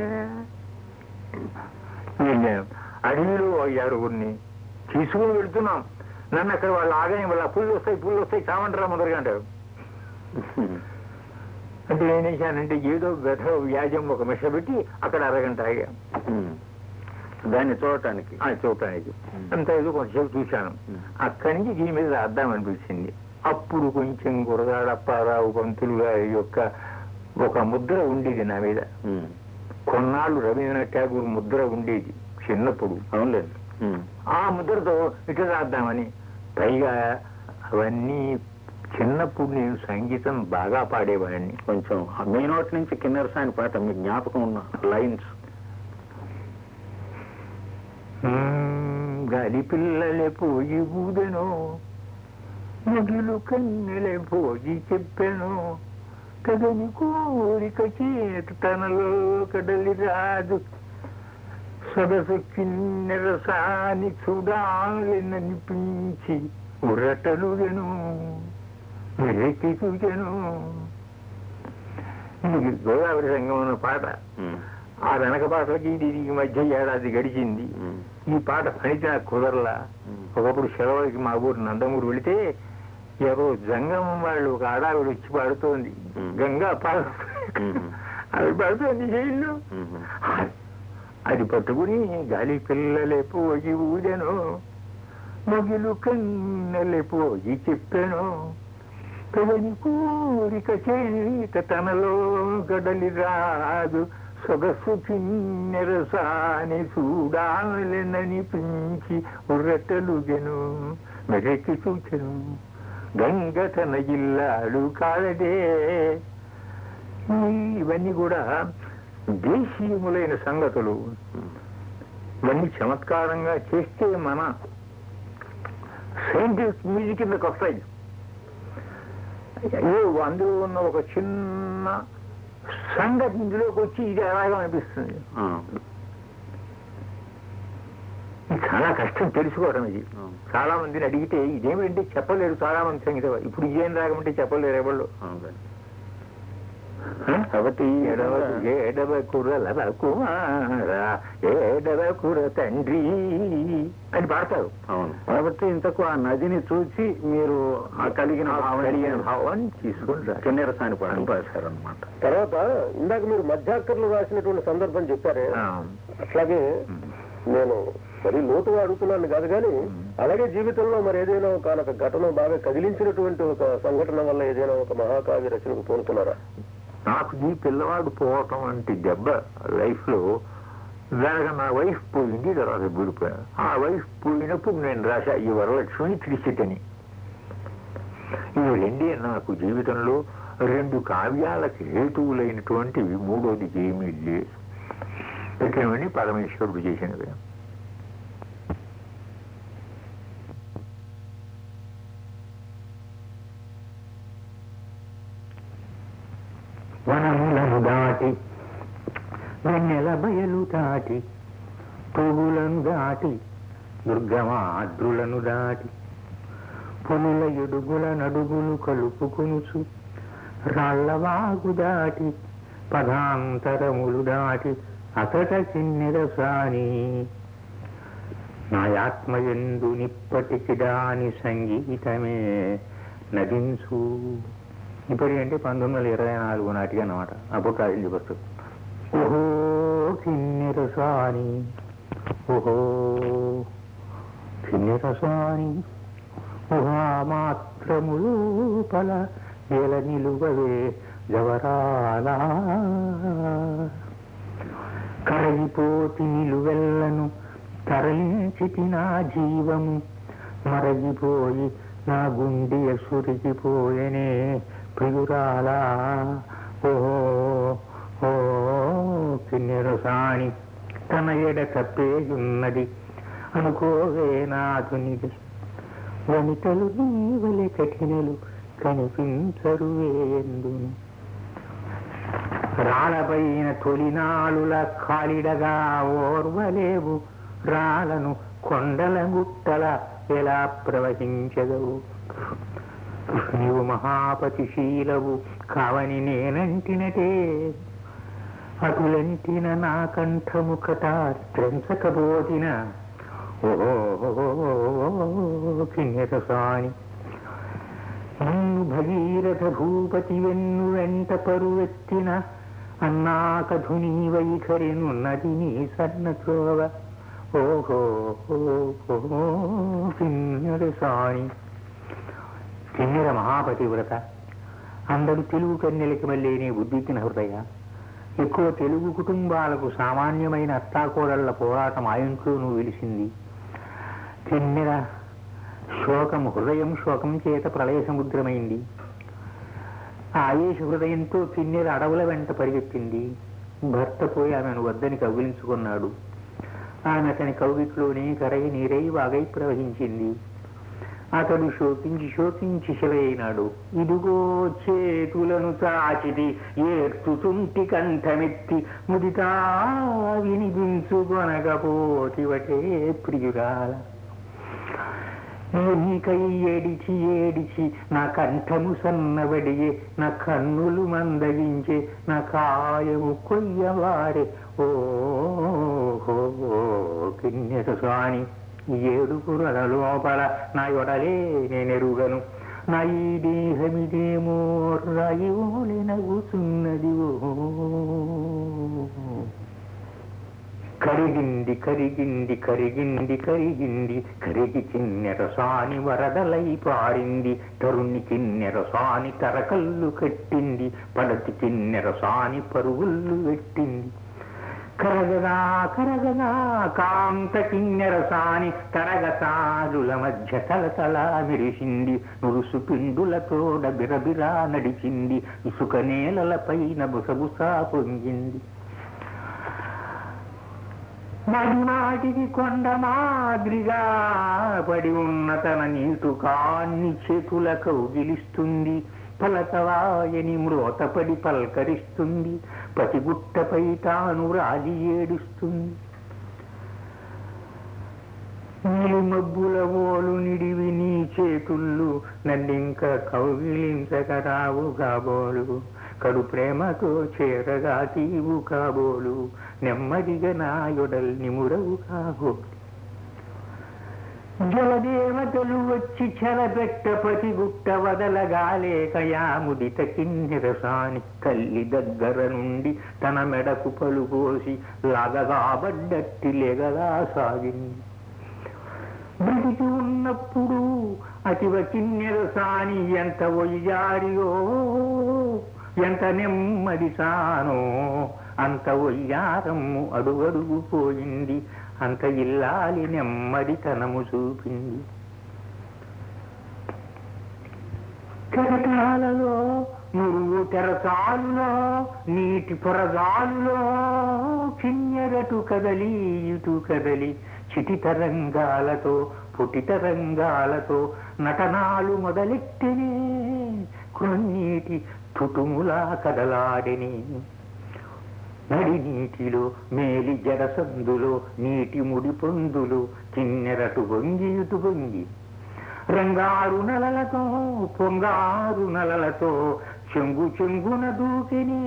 వెళ్ళాను. అడవిలో ఆరుగురిని తీసుకుని వెళ్తున్నాం. నన్ను అక్కడ వాళ్ళు ఆగానే వాళ్ళ పుల్లు వస్తాయి పుల్లు వస్తాయి కావంటారా మొదలుగా అంటారు. అంటే ఏం చేశానంటే ఏదో వ్యధ వ్యాజం ఒక మిష పెట్టి అక్కడ అరగంట ఆగా దాన్ని చూడటానికి చూడటానికి అంత ఏదో కొంచెంసేపు చూశాను. అక్కడి నుంచి దీని మీద రాద్దామనిపించింది. అప్పుడు కొంచెం గురగాడప్పారావు పంతులు గారి యొక్క ఒక ముద్ర ఉండేది నా మీద. కొన్నాళ్ళు రవీంద్రనాథ్ ఠాగూర్ ముద్ర ఉండేది చిన్నప్పుడు. అవునులేదు. ఆ ముద్రతో ఇటు రాద్దామని. పైగా అవన్నీ చిన్నప్పుడు నేను సంగీతం బాగా పాడేవాడిని. కొంచెం మీ నోటి నుంచి కిన్నెరసాని పాట మీకు జ్ఞాపకం ఉన్న లైన్స్. గాలి పిల్లలే పోయి ఊదెను, ముగిలు కన్నెలే పోయి చెప్పెను, కదని కోరిక చేత తనలో కడలి రాదు సొగసు కిన్నెరసాని చూడాలనిపించి ఉరటలుగను వెరకి చూచెను. ఇది గోదావరి సంగం అన్న పాట. ఆ వెనక పాటలకి దీనికి మధ్య ఏడాది గడిచింది. ఈ పాట పనిత కుదరలా. ఒకప్పుడు సెలవులకి మా ఊరు నందమూరు వెళితే ఎవరో జంగమం వాళ్ళు ఒక ఆడావిడ వచ్చి పాడుతోంది, గంగా పాడు అది పాడుతోంది జైల్లో. అది పట్టుకుని గాలి పిల్లలే పోయి ఊదెను, మొగిలు కన్నెలే పోయి చెప్పాను, కదని కోరిక చేత తనలో గడలి రాదు సొగసు కిన్నెరసాని చూడాలననిపించి ఉర్రటలుగెను మెరెక్కి చూచెను గంగ తన ఇల్లాడు కాలదే. ఇవన్నీ కూడా దేశీయములైన సంగతులు. ఇవన్నీ చమత్కారంగా చేస్తే మన సైంటిఫిక్ మ్యూజిక్ కిందకు వస్తాయి. అందులో ఉన్న ఒక చిన్న సంగతి ఇందులోకి వచ్చి ఇది ఎలాగా అనిపిస్తుంది. చాలా కష్టం తెలుసుకోవడం. ఇది చాలా మందిని అడిగితే ఇదేమిటంటే చెప్పలేరు చాలా మంది సంగీతం. ఇప్పుడు ఇదేం రాగమంటే చెప్పలేరు ఎవళ్ళు. కాబట్టి ఏడవ కుర్రల కుమారా ఏడవ కుర్ర తండ్రి అని పాడతారు. అవును. కాబట్టి ఇంతకు ఆ నదిని చూసి మీరు కలిగిన కలిగిన భావాన్ని తీసుకుంటారు. కిన్నెరసాని పాడారు అనమాట. తర్వాత ఇందాక మీరు మధ్యాకర్లు రాసినటువంటి సందర్భం చెప్పారే, అట్లాగే నేను మరీ లోతుగా అడుగుతున్నాను కాదు కానీ అలాగే జీవితంలో మరి ఏదైనా ఒక ఘటన బాగా కదిలించినటువంటి ఒక సంఘటన వల్ల ఏదైనా ఒక మహాకావ్య రచనకు పూనుకున్నారా? నాకు ఈ పిల్లవాడు పోవటం వంటి దెబ్బ లైఫ్ లో దానిగా నా వైఫ్ పోయింది, తర్వాత విడిపోయాను. ఆ వైఫ్ పోయినప్పుడు నేను రాశా ఈ వరలక్ష్మి త్రిశితని. ఇవి రెండే నాకు జీవితంలో రెండు కావ్యాలకు హేతువులైనటువంటివి. మూడోది ఏమీ లేదు. ఇటువంటి పరమేశ్వరుడు చేసినవి. వనములను దాటి వెన్నెల బయలు దాటి పువ్వులను దాటి దుర్గమాద్రులను దాటి పులుల ఎడుగుల నడుగులు కలుపుకొనుచు రాళ్లవాగు దాటి పదాంతరములు దాటి అతట కిన్నెరసాని నాయాత్మయందు నిప్పటికి దాని సంగీతమే నగించు. ఇప్పుడు అంటే పంతొమ్మిది వందల ఇరవై నాలుగు నాటికి అన్నమాట. అప్పుడు రాజులు వస్తుంది. ఓహో కిన్నెరసాని ఓహో కిన్నెరసాని ఊహా మాత్రములు పల వేల నిలువవే జవరాలా కరగిపోతి నిలువెల్లను తరలించితి నా జీవము మరగిపోయి నా గుండె సురిగిపోయనే ప్రియురాలా. ఓహో ఓ కిన్నెరసాని తన ఎడ తప్పేయున్నది అనుకోవే నాథునిది. వనితలు నీవలె కఠినలు కనిపించరు వేందును. రాళ్ళపైన తొలినాలుల కాలిడగా ఓర్వలేవు రాళ్ళను కొండల గుట్టల ఎలా ప్రవహించదవు. నీవు మహాపతిశీలవు కావని నేనంటినటే అటులంటిన నా కంఠము కటాత్రించకబోదిన. ఓహో కిన్నెరసాని నీవు భగీరథ భూపతి వెన్ను వెంట పరువెత్తిన అన్నాకధుని వైఖరినున్నది నీ సన్న త్రోవ. ఓహో కిన్నెరసాని కిన్నెర మహాపతివ్రత అందరూ తెలుగు కన్యలకి మళ్ళీనే బుద్ధికిన హృదయ. ఎక్కువ తెలుగు కుటుంబాలకు సామాన్యమైన అత్తాకోడళ్ల పోరాటం ఆ ఇంట్లోనూ వెలిసింది. కిన్నెర శోకం హృదయం శోకం చేత ప్రళయ సముద్రమైంది. ఆ ఆయేష హృదయంతో కిన్నెర అడవుల వెంట పరిగెత్తింది. భర్త పోయి ఆమెను వద్దని కౌగిలించుకున్నాడు. ఆమె అతని కౌగిట్లోనే కరై నీరై వాగై ప్రవహించింది. అతడు శోకించి శోకించి శిలైనాడు. ఇదిగో చేతులను చాచిది ఏర్చుచుంటి కంఠమెత్తి ముదితా వినిపించుకొనకపోతివటే ప్రియురాల. నీకై ఏడిచి ఏడిచి నా కంఠము సన్నబడియే, నా కన్నులు మందగించే, నా కాయము కొయ్యవారే. ఓహో కిన్నెర స్వామి, ఏడుగురుల లోపల నా యొడలే నేనెరుగను. నా ఈ దేహమిదేమో రాయివోలే నవ్వుతున్నది. ఓ కరిగింది కరిగింది కరిగింది కరిగింది కరిగి కిన్నెర సాని వరదలై పారింది. తరుణి కిన్నెర సాని తరకల్లు కట్టింది, పడతి కిన్నెర సాని పరుగుళ్ళు పెట్టింది. కరగదా కరగదా కాంత కిన్నెర సాని తరగతాలుల మధ్య తలతల మెరిసింది. నురుసు పిండులతోడ బిరబిరా నడిచింది, ఇసుక నేలల పైన బుసబుసా పొంగింది. నడినాటికి కొండ మాదిరిగా పడి ఉన్న తన నీటు కాన్ని చేతుల కౌగిలిస్తుంది. పలకవాయని మ్రోతపడి పల్కరిస్తుంది, పతిగుట్టపై తాను రాలి ఏడుస్తుంది. నీలి మబ్బుల ఓలు నిడివి నీ చేతుళ్ళు నన్నింక కౌగిలించక రావు కాబోలు. కడు ప్రేమతో చేరగా తీవు కాబోలు, నెమ్మదిగా నా యొడల్ నిమురవు కాబోలు. జలదేవతలు వచ్చి చెలబెట్ట పతిగుట్ట వదలగాలేకయా ముదిత కిన్నెర సాని తల్లి దగ్గర నుండి తన మెడకు పలుపోసి లాగగాబడ్డట్టి లెగగా సాగింది. బ్రతికి ఉన్నప్పుడు అతివ కిన్నెర సాని ఎంత ఒయ్యారియో, ఎంత నెమ్మది సానో అంత ఒయ్యారమ్ము అడుగడుగు పోయింది. అంత ఇల్లాలి నెమ్మదితనము చూపింది. కెరటాలలో నురుగు తెరచాలులో నీటి పొరగాలులో కిన్నెరటు కదలి ఇటు కదలి చిటి తరంగాలతో పుటి తరంగాలతో నటనాలు మొదలెట్టెనే. కొన్నీటి తుటుములా కదలాడెని. నడి నీటిలో మేలి జడసందులో నీటి ముడి పొందులు కిన్నెరటు వంగి ఇటు వంగి రంగారు నలలతో పొంగారు నలలతో చెంగు చెంగున దూకిని.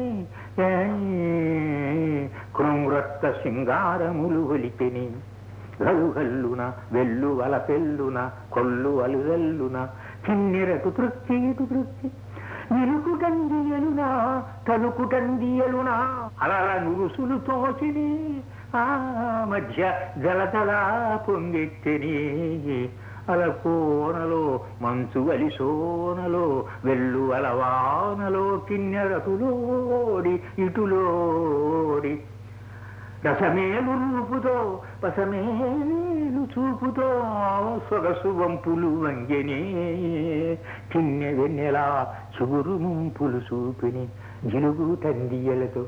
కృంగ్రత్త సింగారములు ఒలిపెని. గలుగల్లున వెల్లు వల పెల్లున కొల్లు అలుగల్లున కిన్నెరటు తృప్తి ఇటు తృప్తి. నిలుకుటందియలునా తలుకుటందియలునా అలా నురుసులు తోచిని. ఆ మధ్య జలతలా పొంగెత్తెని. అలకోనలో మంచు వలిసోనలో వెల్లు అలవానలో కిన్నెరటులోడి ఇటులోడి రసమేలు రూపుతో పసమేలు చూపుతో సొగసు వంపులు వంగెనే. కిన్నె వెన్నెలా చిగురు ముంపులు చూపిని జిలుగు తందియలతో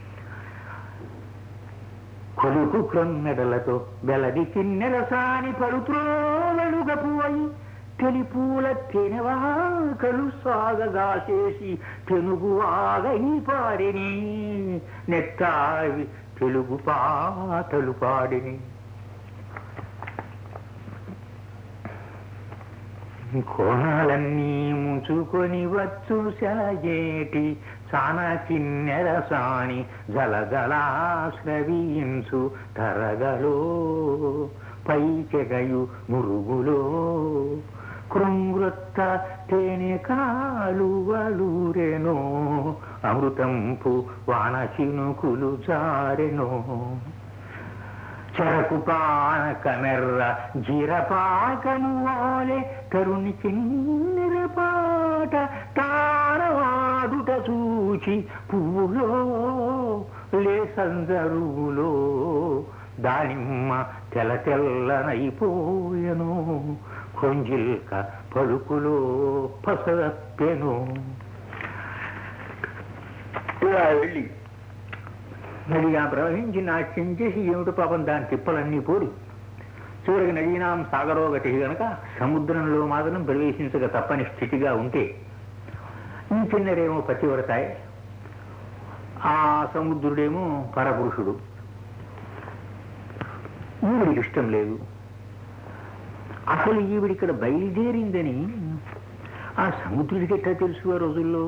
కొలుకు క్రొన్నెడలతో బెలది కిన్నెల సాని పరుత్రోవలుగపువై తెలుపూల తెనవాకలు సాగగా చేసి తెనుగు ఆగై పాడిని. నెత్తావి తెలుగు పాటలు పాడిని. కోణాలన్నీ ముంచుకొని వచ్చు సెలయేటి సాన కిన్నెర సాని జలజలా స్రవించు తరగలో పైకెగయు మురుగులో కృంగృత్త తేనె కాలువలూరెనో అమృతంపు వాన చినుకులు జారెనో. చెరకు పానక మెర్ర జీరపాకను వాలే తరుణి కిన్నెర పాట తారవాడుట చూచి పువ్వులో లేసందరువులో దానిమ్మ తెల్ల తెల్లనైపోయెను. కొంజిల్క పలుకులో పసపెను. ఇలా వెళ్ళి నదిగా ప్రవహించి నాట్యం చేసి ఏమిటి పాపం దాని తిప్పలన్నీ పోడి చివరికి నదీనాం సాగరోగతి కనుక సముద్రంలో మాత్రం ప్రవేశించక తప్పని స్థితిగా ఉంటే ఈ కిన్నెరేమో పతివ్రతాయ్, ఆ సముద్రుడేమో పరపురుషుడు. ఈవిడికి ఇష్టం లేదు. అసలు ఈవిడి ఇక్కడ బయలుదేరిందని ఆ సముద్రుడికి ఎట్లా తెలుసు? ఆ రోజుల్లో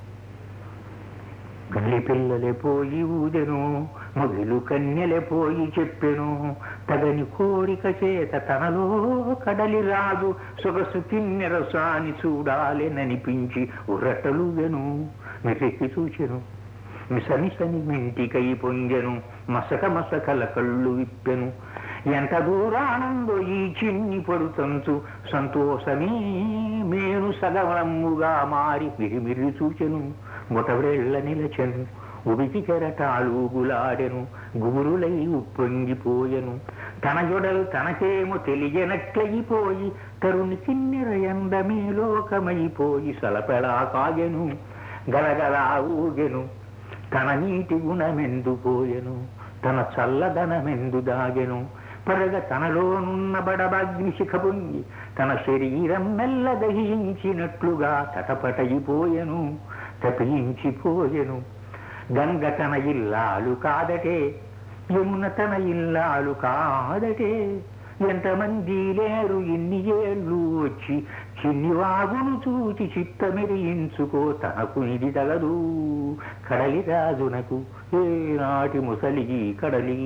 గల్లి పిల్లలే పోయి ఊదెను, మగిలు కన్యలే పోయి చెప్పెను, తగని కోరిక చేత తనలో కడలి రాజు సొగసు కిన్నెరసాని చూడాలెననిపించి ఉరటలుగెను, మెరికి చూచెను, మిసమిసని మింటికై పొంగెను, మసక మసకల కళ్ళు విప్పెను, ఎంత దూరానందో ఈ చిన్ని పడుతంచు సంతోషమే మేను సగవనమ్ముగా మారి మిరిమిరి చూచెను, మొటవ్రెళ్ళ నిలచెను, ఉడికి కెరటాలు గులాడెను, గురులై ఉప్పొంగిపోయెను, తన జొడలు తనకేమో తెలియనట్లయిపోయి తరుణి కిన్నెర ఎండమే లోకమైపోయి సలపెడా కాగెను, గలగలా ఊగెను, తన నీటి గుణమెందుపోయెను, తన చల్లదనమెందు దాగెను, పరగ తనలోనున్న బడబాగ్ని శిఖ పొంగి తన శరీరం మెల్ల దహించినట్లుగా తటపటయిపోయెను, తపించిపోయెను. గంగ తన ఇల్లాలు కాదటే, యమున తన ఇల్లాలు కాదటే, ఎంతమంది లేరు ఇన్ని ఏళ్ళు వచ్చి చిన్ని వాగును చూచి చిత్తమెరియించుకో తనకు ఇది తగదు. కడలి రాజునకు ఏనాటి ముసలిగి కడలి,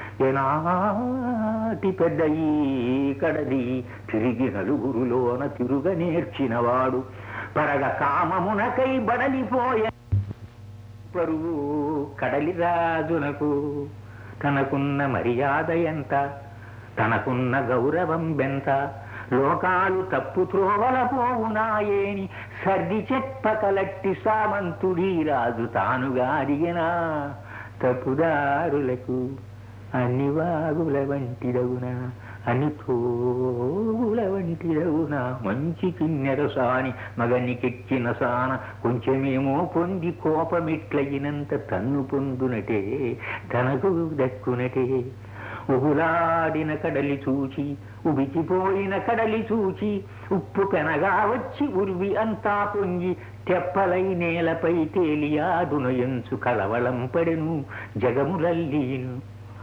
ఏనాటి పెద్దయి కడలి, తిరిగి నలుగురులోన తిరుగ నేర్చినవాడు, పరగ కామమునకై బడలిపోయే పరువు కడలి రాజునకు. తనకున్న మర్యాద ఎంత, తనకున్న గౌరవం బెంత, లోకాలు తప్పు త్రోవల పోవునాయేని సర్ది చెప్పకలట్టి సామంతుడీ రాజు తానుగా అడిగినా, తప్పుదారులకు అన్ని వాగుల వంటిదవునా, అని తోగుల వంటిదవునా, మంచి కిన్నెరసాని మగనికెక్కిన సాన కొంచెమేమో పొంది కోపమిట్లయినంత తన్ను పొందునటే తనకు దక్కునటే. ఉగులాడిన కడలి చూచి ఉబికిపోయిన కడలి చూచి ఉప్పు పెనగా వచ్చి ఉర్వి అంతా పొంగి తెప్పలై నేలపై తేలియాదునయంచు కలవళం పడెను జగములల్లీను.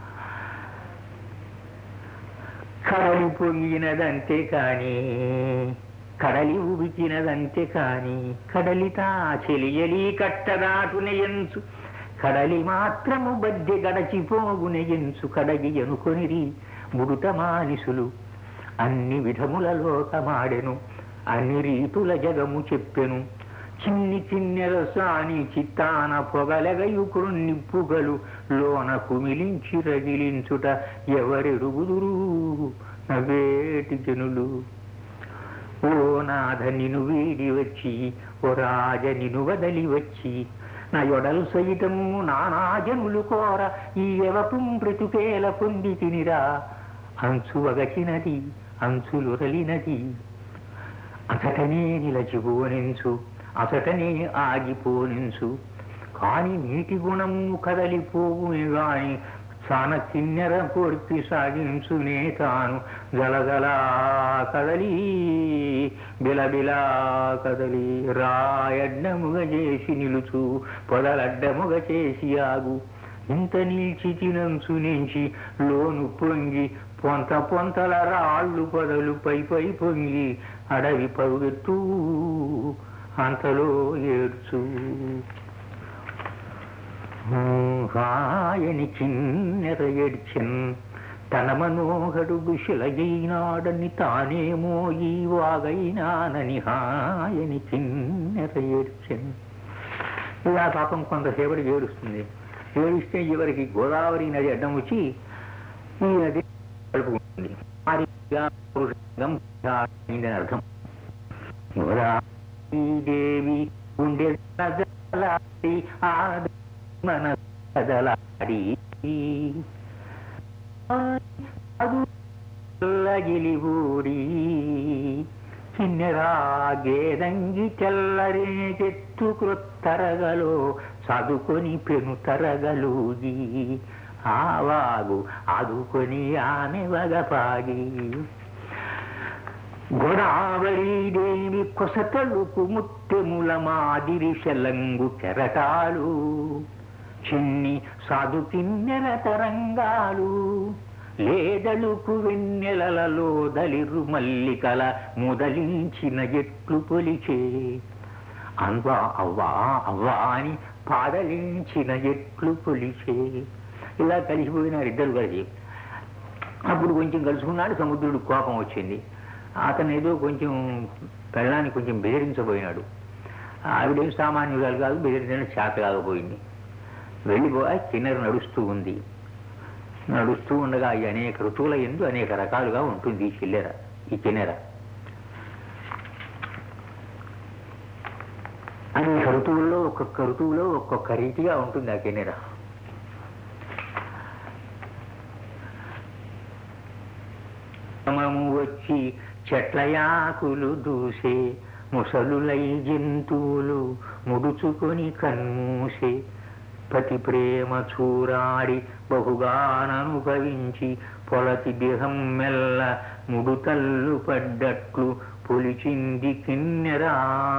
కడలి పొంగినదంతే కాని కడలి ఉబికినదంతే కాని కడలితా చెలియలి కట్టదాటునయంచు కడలి మాత్రము బద్దె గడచిపోగునెయించు కడగి అనుకొనిరి ముడుట మానిసులు. అన్ని విధముల లోకమాడెను, అన్ని రీతుల జగము చెప్పెను, చిన్ని చిన్నెరసాని చిత్తాన పొగలగయు కృన్నిప్పుగలు లోన కుమిలించి రగిలించుట ఎవరెరుగుదురు నవేటి జనులు. ఓ నాథ నిను వీడి వచ్చి, ఓ రాజ నిను వదలి వచ్చి, నా యొడలు సైతము నానాజనులు కోర ఈ ఎవపుం బ్రతుకేల పొంది తినిరా. అంచు వగచినది అంచులురలినది, అసటనే నిలచిపోనించు అసటనే ఆగిపోనించు, కాని నీటి గుణము కదలిపోవునే గాని సాన కిన్నెర కోర్పి సాగించునే తాను గలగలా కదలి బిలబిలా కదలి. రాయడ్డముగ చేసి నిలుచు పొదలడ్డముగ చేసి ఆగు, ఇంత నిలిచి తినంచు నుంచి లోను పొంగి పొంత పొంతల రాళ్ళు పొదలు పై పై పొంగి అడవి పరుగెత్తు అంతలో ఏడ్చు. హాయని కిన్నెర ఏడ్చెన్, తన మనోహరుడు శిలగైనాడని తానేమో ఈ వాగైనానని హాయని కిన్నెర ఏడ్చెన్. ఇలా పాపం కొంతసేపటి ఏడుస్తుంది. ఏడిస్తే చివరికి గోదావరి నది అడ్డం వచ్చి ఈ నది కలుపుకుంటుంది. అర్థం గోదావరి దేవి ఉండే మన కదలాడి గిలిబూడి కిన్నెరా గేదంగి తెల్లరే చెత్తు క్రొత్తరగలో చదుకొని పెను తరగలూగి ఆవాగు ఆదుకొని ఆమె వగపాగి గోదావరీదేవి కొసతలుకు ముత్తెముల మాదిరి శలంగు కెరటాలు చిన్ని సాధు కిన్నెల తరంగాలు లేదలుకు వెన్నెలలో దలిరు మల్లికల ముదలించిన ఎట్లు పొలిచే అవ్వా అవ్వా అవ్వా అని పాదలించిన ఎట్లు పొలిచే. ఇలా కలిసిపోయినారు ఇద్దరు కలిసి. అప్పుడు కొంచెం కలుసుకున్నాడు. సముద్రుడు కోపం వచ్చింది. అతను ఏదో కొంచెం పెళ్ళాన్ని కొంచెం బెదిరించబోయినాడు. ఆవిడేం సామాన్యురాలు కాదు, బెదిరించడం చేత కాకపోయింది. వెళ్ళిపోయి కిన్నెర నడుస్తూ ఉంది. నడుస్తూ ఉండగా ఈ అనేక ఋతువుల ఎందు అనేక రకాలుగా ఉంటుంది ఈ చిల్లెర ఈ కిన్నెర. అనేక ఋతువుల్లో ఒక్కొక్క ఋతువులో ఒక్కొక్క రీతిగా ఉంటుంది ఆ కిన్నెర. సమము వచ్చి చెట్లయాకులు దూసే ముసలులై జంతువులు ముడుచుకొని కన్మూసే పతి ప్రేమ చూరాడి బహుగాననుభవించి పొలతి దేహం మెల్ల ముడుతల్లు పడ్డట్లు పొలిచింది కిన్నెరా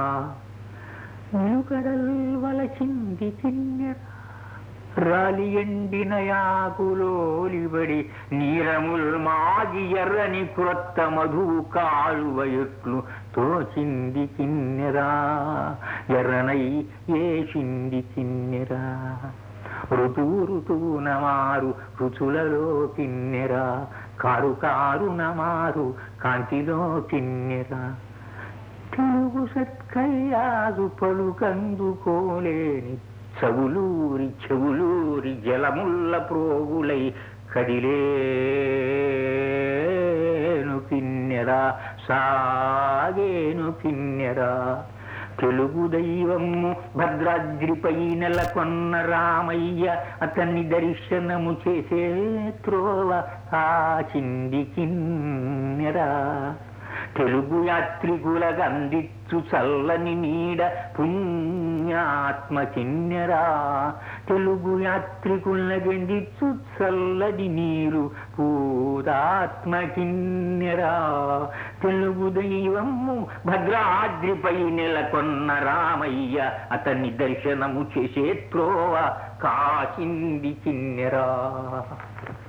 నిలుకడల్ వలచింది కిన్నెరా రాలి ఎండిన యాకులోలిబడి నీరముల్ మాగి ఎర్రని క్రొత్త మధువు కాలువ ఎట్లు తోచింది కిన్నెరా ఎర్రనై ఏసింది కిన్నెరా ఋతువు ఋతువున మారు రుచులలో కిన్నెరా కారు కారున మారు కాంతిలో కిన్నెరా తెలుగు సత్కయ్యాదు పలుకందుకోలేని చవులూరి చెవులూరి జలముల్ల ప్రోగులై కదిలేను కిన్నెరా సాగేను కిన్నెరా తెలుగు దైవము భద్రాద్రిపై నెలకొన్న రామయ్య అతన్ని దర్శనము చేసే త్రోవ కాచింది కిన్నెరా తెలుగు యాత్రికుల గందిచ్చు చల్లని నీడ పుణ్యాత్మ కిన్నెరా తెలుగు యాత్రికుల గందిచ్చు చల్లని నీరు పూతాత్మ కిన్నెరా తెలుగు దైవము భద్రాద్రిపై నెలకొన్న రామయ్య అతన్ని దర్శనము చేసే త్రోవ కాచింది కిన్నెరా.